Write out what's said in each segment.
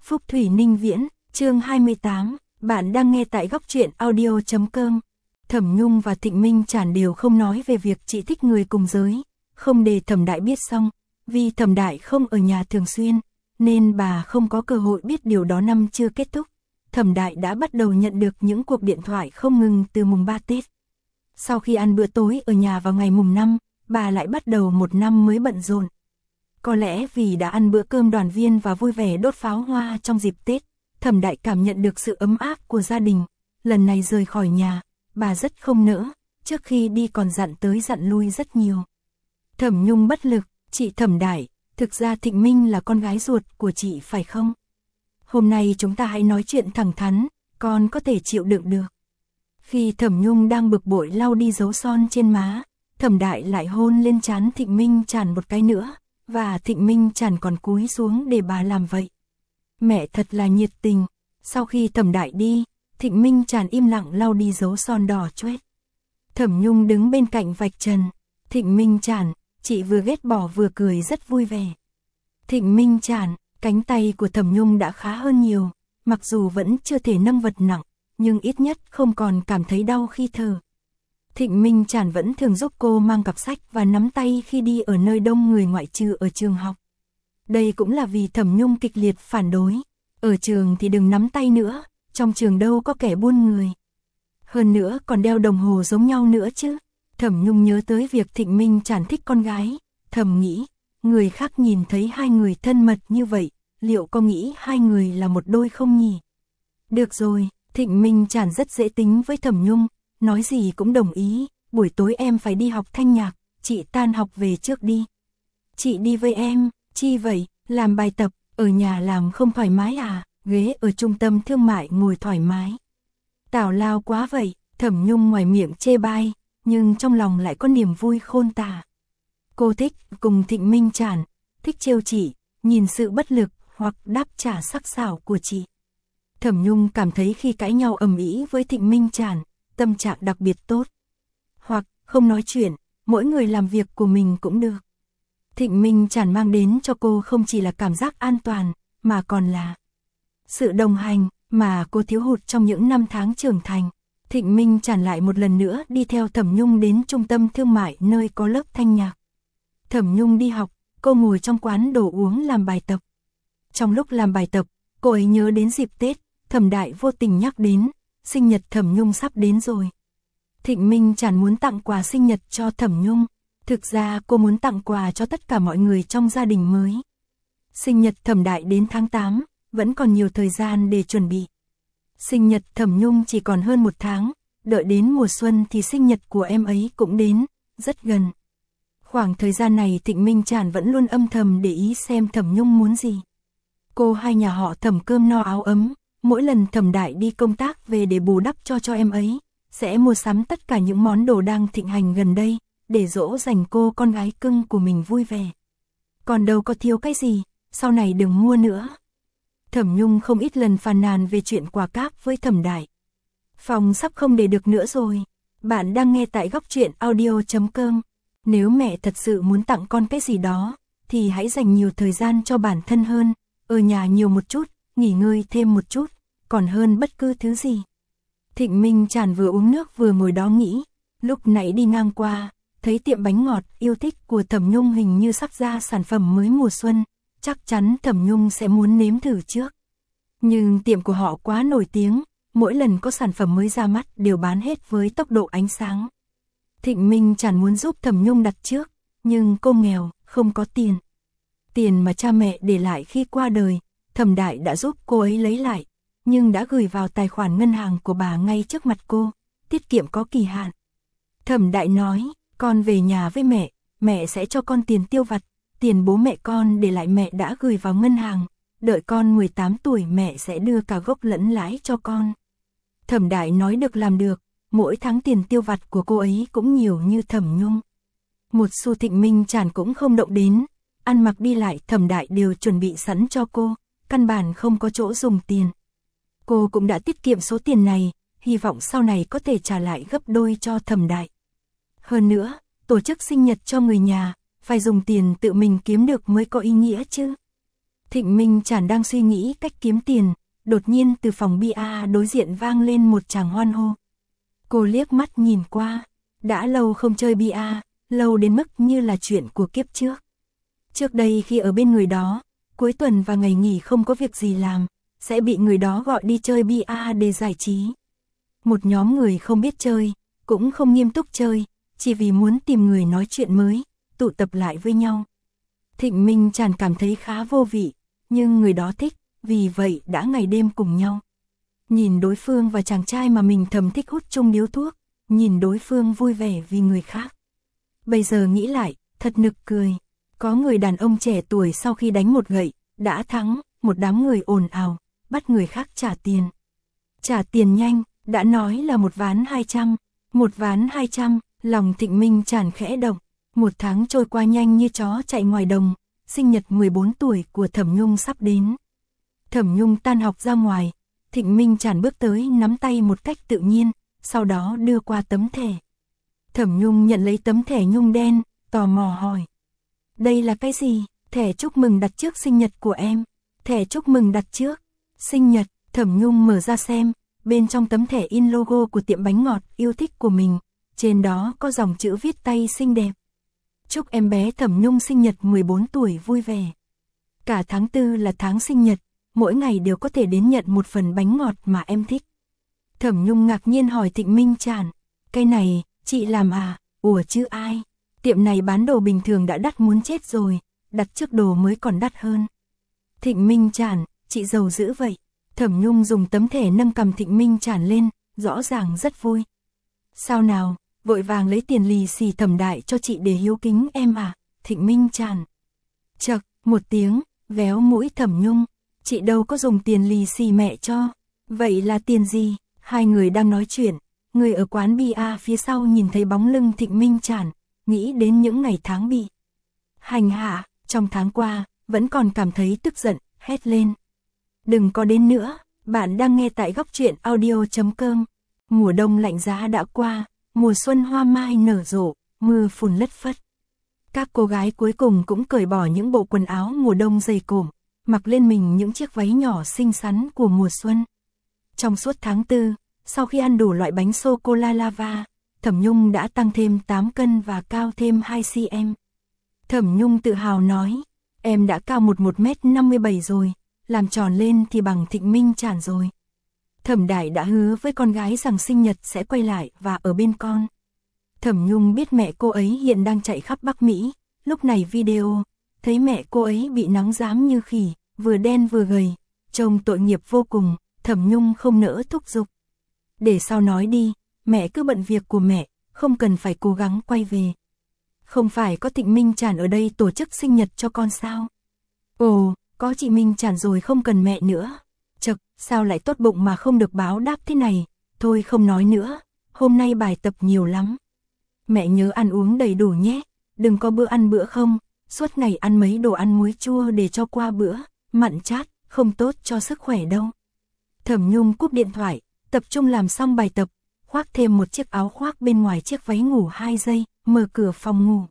Phúc Thủy Ninh Viễn, chương 28, bạn đang nghe tại góc truyện audio.com. Thẩm Nhung và Thịnh Minh Trản đều không nói về việc chị thích người cùng giới, không để Thẩm Đại biết xong, vì Thẩm Đại không ở nhà thường xuyên, nên bà không có cơ hội biết điều đó. Năm chưa kết thúc, Thẩm Đại đã bắt đầu nhận được những cuộc điện thoại không ngừng từ mùng 3 Tết. Sau khi ăn bữa tối ở nhà vào ngày mùng 5, bà lại bắt đầu một năm mới bận rộn. Có lẽ vì đã ăn bữa cơm đoàn viên và vui vẻ đốt pháo hoa trong dịp Tết, Thẩm Đại cảm nhận được sự ấm áp của gia đình. Lần này rời khỏi nhà, bà rất không nỡ, trước khi đi còn dặn tới dặn lui rất nhiều. Thẩm Nhung bất lực, chị Thẩm Đại, thực ra Thịnh Minh là con gái ruột của chị phải không? Hôm nay chúng ta hãy nói chuyện thẳng thắn, con có thể chịu đựng được. Khi Thẩm Nhung đang bực bội lau đi dấu son trên má, Thẩm Đại lại hôn lên trán Thịnh Minh Trản một cái nữa, và Thịnh Minh Trản còn cúi xuống để bà làm vậy. Mẹ thật là nhiệt tình. Sau khi Thẩm Đại đi, Thịnh Minh Trản im lặng lau đi dấu son đỏ choét. Thẩm Nhung đứng bên cạnh vạch trần. Thịnh Minh Trản, chị vừa ghét bỏ vừa cười rất vui vẻ. Thịnh Minh Trản, cánh tay của Thẩm Nhung đã khá hơn nhiều, mặc dù vẫn chưa thể nâng vật nặng, nhưng ít nhất không còn cảm thấy đau khi thở. Thịnh Minh Trản vẫn thường giúp cô mang cặp sách và nắm tay khi đi ở nơi đông người ngoại trừ ở trường học. Đây cũng là vì Thẩm Nhung kịch liệt phản đối. Ở trường thì đừng nắm tay nữa, trong trường đâu có kẻ buôn người. Hơn nữa còn đeo đồng hồ giống nhau nữa chứ. Thẩm Nhung nhớ tới việc Thịnh Minh Trản thích con gái, thầm nghĩ, người khác nhìn thấy hai người thân mật như vậy, liệu có nghĩ hai người là một đôi không nhỉ? Được rồi, Thịnh Minh Trản rất dễ tính với Thẩm Nhung, nói gì cũng đồng ý. Buổi tối em phải đi học thanh nhạc, chị tan học về trước đi. Chị đi với em. Chi vậy, làm bài tập, ở nhà làm không thoải mái à? Ghế ở trung tâm thương mại ngồi thoải mái. Tào lao quá vậy. Thẩm Nhung ngoài miệng chê bai, nhưng trong lòng lại có niềm vui khôn tả. Cô thích cùng Thịnh Minh Trản, thích trêu chị, nhìn sự bất lực hoặc đáp trả sắc sảo của chị. Thẩm Nhung cảm thấy khi cãi nhau ầm ĩ với Thịnh Minh Trản, tâm trạng đặc biệt tốt. Hoặc không nói chuyện, mỗi người làm việc của mình cũng được. Thịnh Minh Trản mang đến cho cô không chỉ là cảm giác an toàn, mà còn là sự đồng hành mà cô thiếu hụt trong những năm tháng trưởng thành. Thịnh Minh Trản lại một lần nữa đi theo Thẩm Nhung đến trung tâm thương mại nơi có lớp thanh nhạc. Thẩm Nhung đi học, cô ngồi trong quán đồ uống làm bài tập. Trong lúc làm bài tập, cô ấy nhớ đến dịp Tết, Thẩm Đại vô tình nhắc đến, sinh nhật Thẩm Nhung sắp đến rồi. Thịnh Minh Trản muốn tặng quà sinh nhật cho Thẩm Nhung. Thực ra cô muốn tặng quà cho tất cả mọi người trong gia đình mới. Sinh nhật Thẩm Đại đến tháng 8, vẫn còn nhiều thời gian để chuẩn bị. Sinh nhật Thẩm Nhung chỉ còn hơn một tháng, đợi đến mùa xuân thì sinh nhật của em ấy cũng đến, rất gần. Khoảng thời gian này Thịnh Minh Trản vẫn luôn âm thầm để ý xem Thẩm Nhung muốn gì. Cô hai nhà họ Thẩm cơm no áo ấm, mỗi lần Thẩm Đại đi công tác về để bù đắp cho em ấy, sẽ mua sắm tất cả những món đồ đang thịnh hành gần đây, để dỗ dành cô con gái cưng của mình vui vẻ. Còn đâu có thiếu cái gì, sau này đừng mua nữa. Thẩm Nhung không ít lần phàn nàn về chuyện quà cáp với Thẩm Đại. Phòng sắp không để được nữa rồi. Bạn đang nghe tại góc truyện audio.com. Nếu mẹ thật sự muốn tặng con cái gì đó, thì hãy dành nhiều thời gian cho bản thân hơn, ở nhà nhiều một chút, nghỉ ngơi thêm một chút, còn hơn bất cứ thứ gì. Thịnh Minh Trản vừa uống nước vừa ngồi đó nghĩ, lúc nãy đi ngang qua, thấy tiệm bánh ngọt yêu thích của Thẩm Nhung hình như sắp ra sản phẩm mới mùa xuân, chắc chắn Thẩm Nhung sẽ muốn nếm thử trước. Nhưng tiệm của họ quá nổi tiếng, mỗi lần có sản phẩm mới ra mắt đều bán hết với tốc độ ánh sáng. Thịnh Minh Trản muốn giúp Thẩm Nhung đặt trước, nhưng cô nghèo, không có tiền. Tiền mà cha mẹ để lại khi qua đời, Thẩm Đại đã giúp cô ấy lấy lại, nhưng đã gửi vào tài khoản ngân hàng của bà ngay trước mặt cô, tiết kiệm có kỳ hạn. Thẩm Đại nói, con về nhà với mẹ sẽ cho con tiền tiêu vặt, tiền bố mẹ con để lại mẹ đã gửi vào ngân hàng, đợi con 18 tuổi mẹ sẽ đưa cả gốc lẫn lãi cho con. Thẩm Đại nói được làm được, mỗi tháng tiền tiêu vặt của cô ấy cũng nhiều như Thẩm Nhung. Một xu Thịnh Minh Trản cũng không động đến, ăn mặc đi lại Thẩm Đại đều chuẩn bị sẵn cho cô, căn bản không có chỗ dùng tiền. Cô cũng đã tiết kiệm số tiền này, hy vọng sau này có thể trả lại gấp đôi cho Thẩm Đại. Hơn nữa, tổ chức sinh nhật cho người nhà, phải dùng tiền tự mình kiếm được mới có ý nghĩa chứ. Thịnh Minh Trản đang suy nghĩ cách kiếm tiền, đột nhiên từ phòng bia đối diện vang lên một tràng hoan hô. Cô liếc mắt nhìn qua, đã lâu không chơi bia, lâu đến mức như là chuyện của kiếp trước. Trước đây khi ở bên người đó, cuối tuần và ngày nghỉ không có việc gì làm, sẽ bị người đó gọi đi chơi bia để giải trí. Một nhóm người không biết chơi, cũng không nghiêm túc chơi, chỉ vì muốn tìm người nói chuyện mới, tụ tập lại với nhau. Thịnh Minh Trản cảm thấy khá vô vị, nhưng người đó thích, vì vậy đã ngày đêm cùng nhau. Nhìn đối phương và chàng trai mà mình thầm thích hút chung điếu thuốc, nhìn đối phương vui vẻ vì người khác. Bây giờ nghĩ lại, thật nực cười. Có người đàn ông trẻ tuổi sau khi đánh một gậy, đã thắng, một đám người ồn ào, bắt người khác trả tiền. Trả tiền nhanh, đã nói là 1 ván 200, 1 ván 200, lòng Thịnh Minh Trản khẽ động. 1 tháng trôi qua nhanh như chó chạy ngoài đồng, sinh nhật 14 tuổi của Thẩm Nhung sắp đến. Thẩm Nhung tan học ra ngoài, Thịnh Minh Trản bước tới nắm tay một cách tự nhiên, sau đó đưa qua tấm thẻ. Thẩm Nhung nhận lấy tấm thẻ nhung đen, tò mò hỏi. Đây là cái gì? Thẻ chúc mừng đặt trước sinh nhật của em. Thẻ chúc mừng đặt trước sinh nhật. Thẩm Nhung mở ra xem, bên trong tấm thẻ in logo của tiệm bánh ngọt yêu thích của mình, trên đó có dòng chữ viết tay xinh đẹp. Chúc em bé Thẩm Nhung sinh nhật 14 tuổi vui vẻ. Cả tháng 4 là tháng sinh nhật, mỗi ngày đều có thể đến nhận một phần bánh ngọt mà em thích. Thẩm Nhung ngạc nhiên hỏi Thịnh Minh Trản, cái này, chị làm à? Ủa chứ ai? Tiệm này bán đồ bình thường đã đắt muốn chết rồi, đặt trước đồ mới còn đắt hơn. Thịnh Minh Trản, chị giàu dữ vậy. Thẩm Nhung dùng tấm thẻ nâng cầm Thịnh Minh Trản lên, rõ ràng rất vui. Sao nào, vội vàng lấy tiền lì xì Thẩm Đại cho chị để hiếu kính em à? Thịnh Minh Trản. Chậc, một tiếng, véo mũi Thẩm Nhung, chị đâu có dùng tiền lì xì mẹ cho. Vậy là tiền gì? Hai người đang nói chuyện, người ở quán bia phía sau nhìn thấy bóng lưng Thịnh Minh Trản, nghĩ đến những ngày tháng bị hành hạ, trong tháng qua, vẫn còn cảm thấy tức giận, hét lên. Đừng có đến nữa, bạn đang nghe tại góc truyện audio.com. Mùa đông lạnh giá đã qua, mùa xuân hoa mai nở rộ, mưa phùn lất phất. Các cô gái cuối cùng cũng cởi bỏ những bộ quần áo mùa đông dày cộm, mặc lên mình những chiếc váy nhỏ xinh xắn của mùa xuân. Trong suốt tháng 4, sau khi ăn đủ loại bánh sô-cô-la lava, Thẩm Nhung đã tăng thêm 8 cân và cao thêm 2 cm. Thẩm Nhung tự hào nói, em đã cao 1m57 rồi, làm tròn lên thì bằng Thịnh Minh Trản rồi. Thẩm Đại đã hứa với con gái rằng sinh nhật sẽ quay lại và ở bên con. Thẩm Nhung biết mẹ cô ấy hiện đang chạy khắp Bắc Mỹ, lúc này video, thấy mẹ cô ấy bị nắng rám như khỉ, vừa đen vừa gầy, trông tội nghiệp vô cùng, Thẩm Nhung không nỡ thúc giục. Để sau nói đi, mẹ cứ bận việc của mẹ, không cần phải cố gắng quay về. Không phải có Thịnh Minh Trản ở đây tổ chức sinh nhật cho con sao? Ồ, có chị Minh Trản rồi không cần mẹ nữa. Chậc, sao lại tốt bụng mà không được báo đáp thế này? Thôi không nói nữa, hôm nay bài tập nhiều lắm. Mẹ nhớ ăn uống đầy đủ nhé, đừng có bữa ăn bữa không, suốt ngày ăn mấy đồ ăn muối chua để cho qua bữa, mặn chát, không tốt cho sức khỏe đâu. Thẩm Nhung cúp điện thoại, tập trung làm xong bài tập, khoác thêm một chiếc áo khoác bên ngoài chiếc váy ngủ 2 giây, mở cửa phòng ngủ.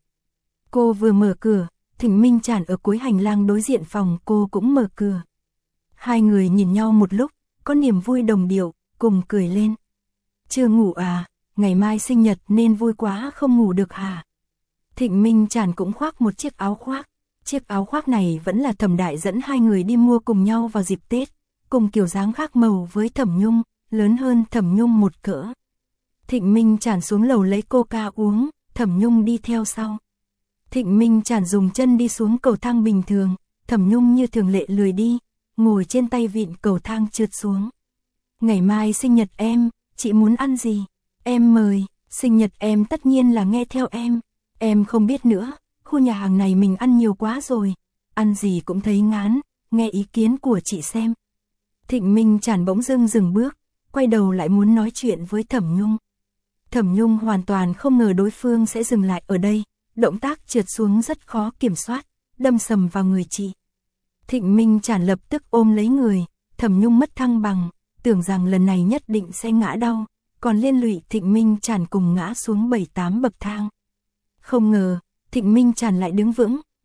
Cô vừa mở cửa, Thịnh Minh Trản ở cuối hành lang đối diện phòng cô cũng mở cửa. Hai người nhìn nhau một lúc, có niềm vui đồng điệu, cùng cười lên. Chưa ngủ à, ngày mai sinh nhật nên vui quá không ngủ được hả? Thịnh Minh Trản cũng khoác một chiếc áo khoác. Chiếc áo khoác này vẫn là Thẩm Đại dẫn hai người đi mua cùng nhau vào dịp Tết, cùng kiểu dáng khác màu với Thẩm Nhung, lớn hơn Thẩm Nhung một cỡ. Thịnh Minh Trản xuống lầu lấy coca uống, Thẩm Nhung đi theo sau. Thịnh Minh Trản dùng chân đi xuống cầu thang bình thường, Thẩm Nhung như thường lệ lười đi, ngồi trên tay vịn cầu thang trượt xuống. Ngày mai sinh nhật em, chị muốn ăn gì? Em mời, sinh nhật em tất nhiên là nghe theo em không biết nữa, khu nhà hàng này mình ăn nhiều quá rồi, ăn gì cũng thấy ngán, nghe ý kiến của chị xem. Thịnh Minh Trản bỗng dưng dừng bước, quay đầu lại muốn nói chuyện với Thẩm Nhung. Thẩm Nhung hoàn toàn không ngờ đối phương sẽ dừng lại ở đây, động tác trượt xuống rất khó kiểm soát, đâm sầm vào người chị. Thịnh Minh Trản lập tức ôm lấy người, Thẩm Nhung mất thăng bằng, tưởng rằng lần này nhất định sẽ ngã đau, còn liên lụy Thịnh Minh Trản cùng ngã xuống 7-8 bậc thang. Không ngờ, Thịnh Minh Trản lại đứng vững,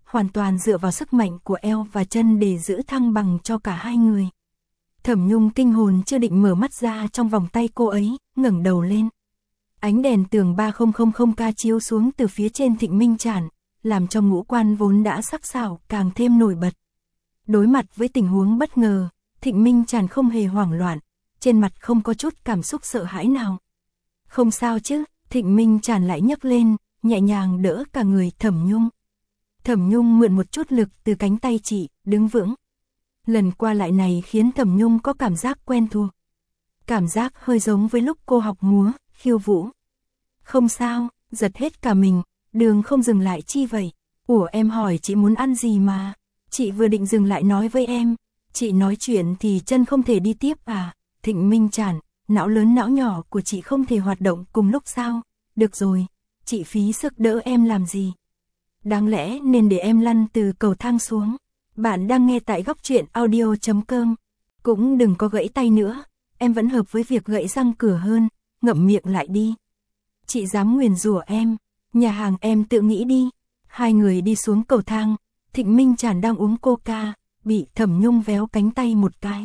hoàn toàn dựa vào sức mạnh của eo và chân để giữ thăng bằng cho cả hai người. Thẩm Nhung kinh hồn chưa định mở mắt ra trong vòng tay cô ấy, ngẩng đầu lên. Ánh đèn tường 3000K chiếu xuống từ phía trên Thịnh Minh Trản, làm cho ngũ quan vốn đã sắc sảo càng thêm nổi bật. Đối mặt với tình huống bất ngờ, Thịnh Minh Trản không hề hoảng loạn, trên mặt không có chút cảm xúc sợ hãi nào. Không sao chứ, Thịnh Minh Trản lại nhấc lên, nhẹ nhàng đỡ cả người Thẩm Nhung. Thẩm Nhung mượn một chút lực từ cánh tay chị, đứng vững. Lần qua lại này khiến Thẩm Nhung có cảm giác quen thuộc. Cảm giác hơi giống với lúc cô học múa, khiêu vũ. Không sao, giật hết cả mình, đường không dừng lại chi vậy? Ủa em hỏi chị muốn ăn gì mà? Chị vừa định dừng lại nói với em. Chị nói chuyện thì chân không thể đi tiếp à? Thịnh Minh Trản, não lớn não nhỏ của chị không thể hoạt động cùng lúc sao? Được rồi, chị phí sức đỡ em làm gì? Đáng lẽ nên để em lăn từ cầu thang xuống. Bạn đang nghe tại góc truyện audio.com. Cũng đừng có gãy tay nữa, em vẫn hợp với việc gãy răng cửa hơn, ngậm miệng lại đi. Chị dám nguyền rủa em, nhà hàng em tự nghĩ đi. Hai người đi xuống cầu thang, Thịnh Minh Trản đang uống coca, bị Thẩm Nhung véo cánh tay một cái.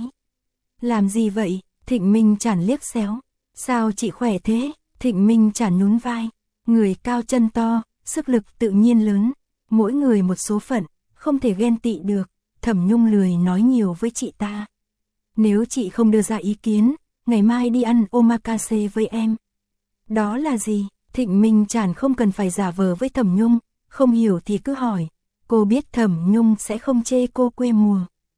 Làm gì vậy? Thịnh Minh Trản liếc xéo. Sao chị khỏe thế? Thịnh Minh Trản nhún vai. Người cao chân to, sức lực tự nhiên lớn, mỗi người một số phận, không thể ghen tị được. Thẩm Nhung lười nói nhiều với chị ta. Nếu chị không đưa ra ý kiến, ngày mai đi ăn omakase với em. Đó là gì? Thịnh Minh Trản không cần phải giả vờ với Thẩm Nhung, không hiểu thì cứ hỏi. Cô biết Thẩm Nhung sẽ không chê cô quê mùa.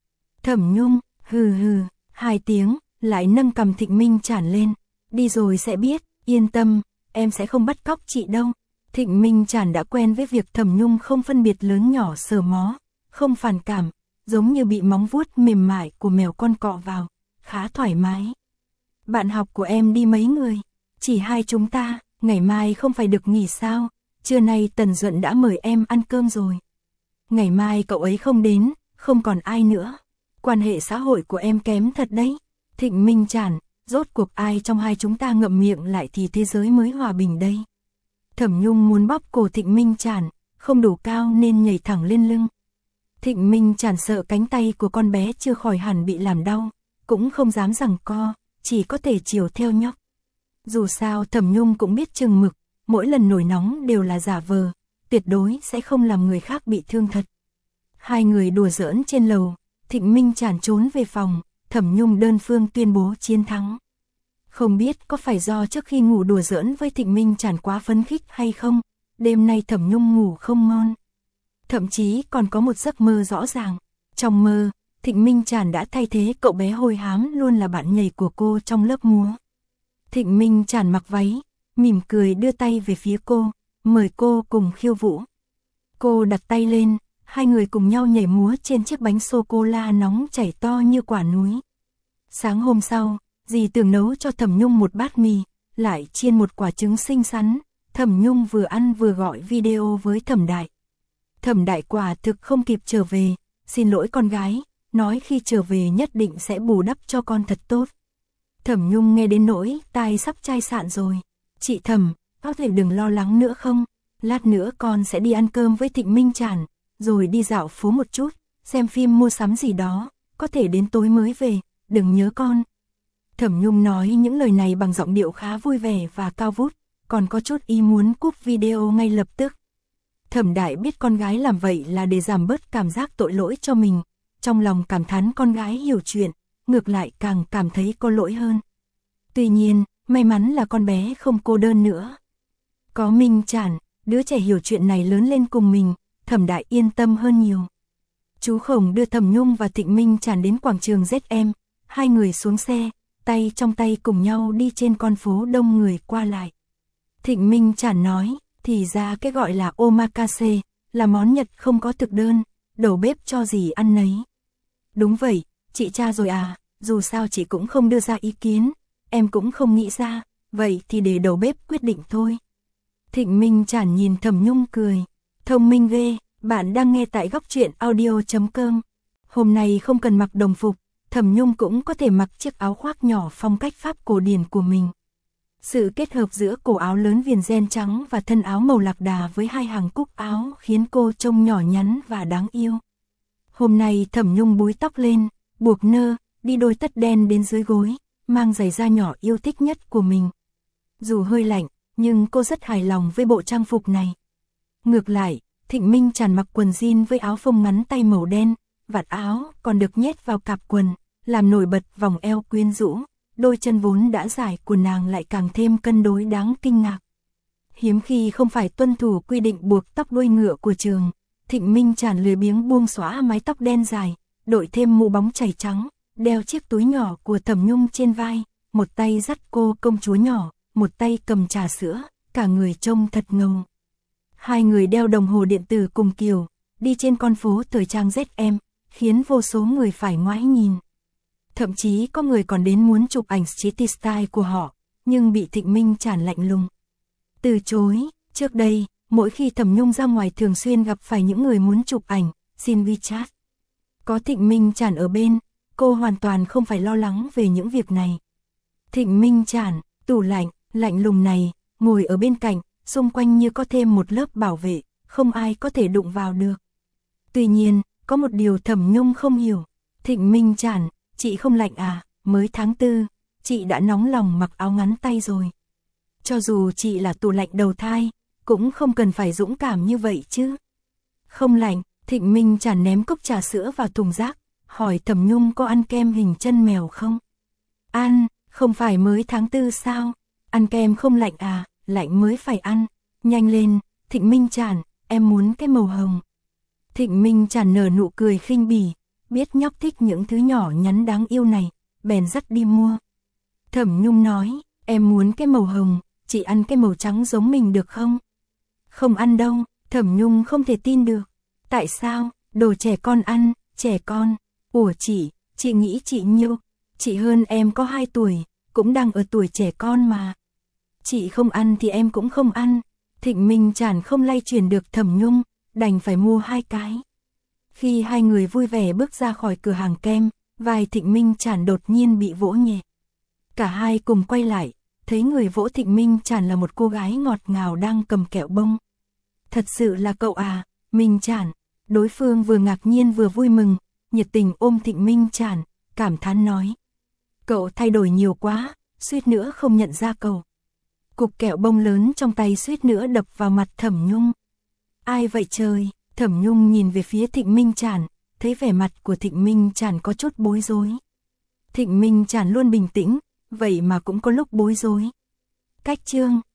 Thẩm Nhung, hừ hừ, 2 tiếng, lại nâng cầm Thịnh Minh Trản lên. Đi rồi sẽ biết, yên tâm, em sẽ không bắt cóc chị đâu. Thịnh Minh Trản đã quen với việc Thẩm Nhung không phân biệt lớn nhỏ sờ mó, không phản cảm, giống như bị móng vuốt mềm mại của mèo con cọ vào, khá thoải mái. Bạn học của em đi mấy người? Chỉ 2 chúng ta, ngày mai không phải được nghỉ sao? Trưa nay Tần Duận đã mời em ăn cơm rồi. Ngày mai cậu ấy không đến, không còn ai nữa. Quan hệ xã hội của em kém thật đấy. Thịnh Minh Trản, rốt cuộc ai trong 2 chúng ta ngậm miệng lại thì thế giới mới hòa bình đây. Thẩm Nhung muốn bóp cổ Thịnh Minh Trản, không đủ cao nên nhảy thẳng lên lưng. Thịnh Minh Trản sợ cánh tay của con bé chưa khỏi hẳn bị làm đau, cũng không dám giằng co, chỉ có thể chiều theo nhóc. Dù sao Thẩm Nhung cũng biết chừng mực, mỗi lần nổi nóng đều là giả vờ, tuyệt đối sẽ không làm người khác bị thương thật. Hai người đùa giỡn trên lầu, Thịnh Minh Trản trốn về phòng, Thẩm Nhung đơn phương tuyên bố chiến thắng. Không biết có phải do trước khi ngủ đùa giỡn với Thịnh Minh Trản quá phấn khích hay không, đêm nay Thẩm Nhung ngủ không ngon. Thậm chí còn có một giấc mơ rõ ràng. Trong mơ, Thịnh Minh Trản đã thay thế cậu bé hôi hám luôn là bạn nhảy của cô trong lớp múa. Thịnh Minh Trản mặc váy, mỉm cười đưa tay về phía cô, mời cô cùng khiêu vũ. Cô đặt tay lên, hai người cùng nhau nhảy múa trên chiếc bánh sô-cô-la nóng chảy to như quả núi. Sáng hôm sau, dì Tưởng nấu cho Thẩm Nhung một bát mì, lại chiên một quả trứng xinh xắn. Thẩm Nhung vừa ăn vừa gọi video với Thẩm Đại. Thẩm Đại quả thực không kịp trở về, xin lỗi con gái, nói khi trở về nhất định sẽ bù đắp cho con thật tốt. Thẩm Nhung nghe đến nỗi tai sắp chai sạn rồi. Chị Thẩm, có thể đừng lo lắng nữa không? Lát nữa con sẽ đi ăn cơm với Thịnh Minh Trản, rồi đi dạo phố một chút, xem phim mua sắm gì đó, có thể đến tối mới về, đừng nhớ con. Thẩm Nhung nói những lời này bằng giọng điệu khá vui vẻ và cao vút, còn có chút ý muốn cúp video ngay lập tức. Thẩm Đại biết con gái làm vậy là để giảm bớt cảm giác tội lỗi cho mình, trong lòng cảm thán con gái hiểu chuyện, ngược lại càng cảm thấy có lỗi hơn. Tuy nhiên, may mắn là con bé không cô đơn nữa. Có Minh Trản, đứa trẻ hiểu chuyện này lớn lên cùng mình, Thẩm Đại yên tâm hơn nhiều. Chú Khổng đưa Thẩm Nhung và Thịnh Minh Trản đến quảng trường ZM, hai người xuống xe, tay trong tay cùng nhau đi trên con phố đông người qua lại. Thịnh Minh Trản nói, thì ra cái gọi là omakase, là món Nhật không có thực đơn, đầu bếp cho gì ăn nấy. Đúng vậy, chị tra rồi à, dù sao chị cũng không đưa ra ý kiến, em cũng không nghĩ ra, vậy thì để đầu bếp quyết định thôi. Thịnh Minh Trản nhìn Thẩm Nhung cười, thông minh ghê, bạn đang nghe tại góc truyện audio.com. Hôm nay không cần mặc đồng phục, Thẩm Nhung cũng có thể mặc chiếc áo khoác nhỏ phong cách Pháp cổ điển của mình. Sự kết hợp giữa cổ áo lớn viền ren trắng và thân áo màu lạc đà với hai hàng cúc áo khiến cô trông nhỏ nhắn và đáng yêu. Hôm nay Thẩm Nhung búi tóc lên, buộc nơ, đi đôi tất đen đến dưới gối, mang giày da nhỏ yêu thích nhất của mình. Dù hơi lạnh, nhưng cô rất hài lòng với bộ trang phục này. Ngược lại, Thịnh Minh Tràn mặc quần jean với áo phông ngắn tay màu đen, vạt áo còn được nhét vào cạp quần, làm nổi bật vòng eo quyến rũ, đôi chân vốn đã dài của nàng lại càng thêm cân đối đáng kinh ngạc. Hiếm khi không phải tuân thủ quy định buộc tóc đuôi ngựa của trường, Thịnh Minh Tràn lười biếng buông xõa mái tóc đen dài, đội thêm mũ bóng chảy trắng, đeo chiếc túi nhỏ của Thẩm Nhung trên vai, một tay dắt cô công chúa nhỏ, một tay cầm trà sữa, cả người trông thật ngầu. Hai người đeo đồng hồ điện tử cùng kiểu, đi trên con phố thời trang ZM, khiến vô số người phải ngoái nhìn. Thậm chí có người còn đến muốn chụp ảnh street style của họ, nhưng bị Thịnh Minh Tràn lạnh lùng từ chối. Trước đây, mỗi khi Thẩm Nhung ra ngoài thường xuyên gặp phải những người muốn chụp ảnh, xin WeChat. Có Thịnh Minh Tràn ở bên, cô hoàn toàn không phải lo lắng về những việc này. Thịnh Minh Tràn, tủ lạnh, lạnh lùng này, ngồi ở bên cạnh, xung quanh như có thêm một lớp bảo vệ, không ai có thể đụng vào được. Tuy nhiên, có một điều Thẩm Nhung không hiểu. Thịnh Minh Tràn, chị không lạnh à, mới tháng 4, chị đã nóng lòng mặc áo ngắn tay rồi. Cho dù chị là tủ lạnh đầu thai, cũng không cần phải dũng cảm như vậy chứ. Không lạnh, Thịnh Minh Tràn ném cốc trà sữa vào thùng rác, hỏi Thẩm Nhung có ăn kem hình chân mèo không? Ăn, không phải mới tháng 4 sao? Ăn kem không lạnh à, lạnh mới phải ăn. Nhanh lên, Thịnh Minh Tràn, em muốn cái màu hồng. Thịnh Minh Tràn nở nụ cười khinh bỉ, biết nhóc thích những thứ nhỏ nhắn đáng yêu này, bèn dắt đi mua. Thẩm Nhung nói, em muốn cái màu hồng, chị ăn cái màu trắng giống mình được không? Không ăn đâu, Thẩm Nhung không thể tin được. Tại sao, đồ trẻ con ăn, trẻ con. Ủa chị nghĩ chị nhiêu, chị hơn em có 2 tuổi, cũng đang ở tuổi trẻ con mà. Chị không ăn thì em cũng không ăn. Thịnh Minh Tràn không lay chuyển được Thẩm Nhung, đành phải mua 2 cái. Khi hai người vui vẻ bước ra khỏi cửa hàng kem, vai Thịnh Minh Tràn đột nhiên bị vỗ nhẹ. Cả hai cùng quay lại, thấy người vỗ Thịnh Minh Tràn là một cô gái ngọt ngào đang cầm kẹo bông. Thật sự là cậu à, Minh Tràn. Đối phương vừa ngạc nhiên vừa vui mừng, nhiệt tình ôm Thịnh Minh Tràn, cảm thán nói. Cậu thay đổi nhiều quá, suýt nữa không nhận ra cậu. Cục kẹo bông lớn trong tay suýt nữa đập vào mặt Thẩm Nhung. Ai vậy trời? Thẩm Nhung nhìn về phía Thịnh Minh Tràn, thấy vẻ mặt của Thịnh Minh Tràn có chút bối rối. Thịnh Minh Tràn luôn bình tĩnh, vậy mà cũng có lúc bối rối. Cách chương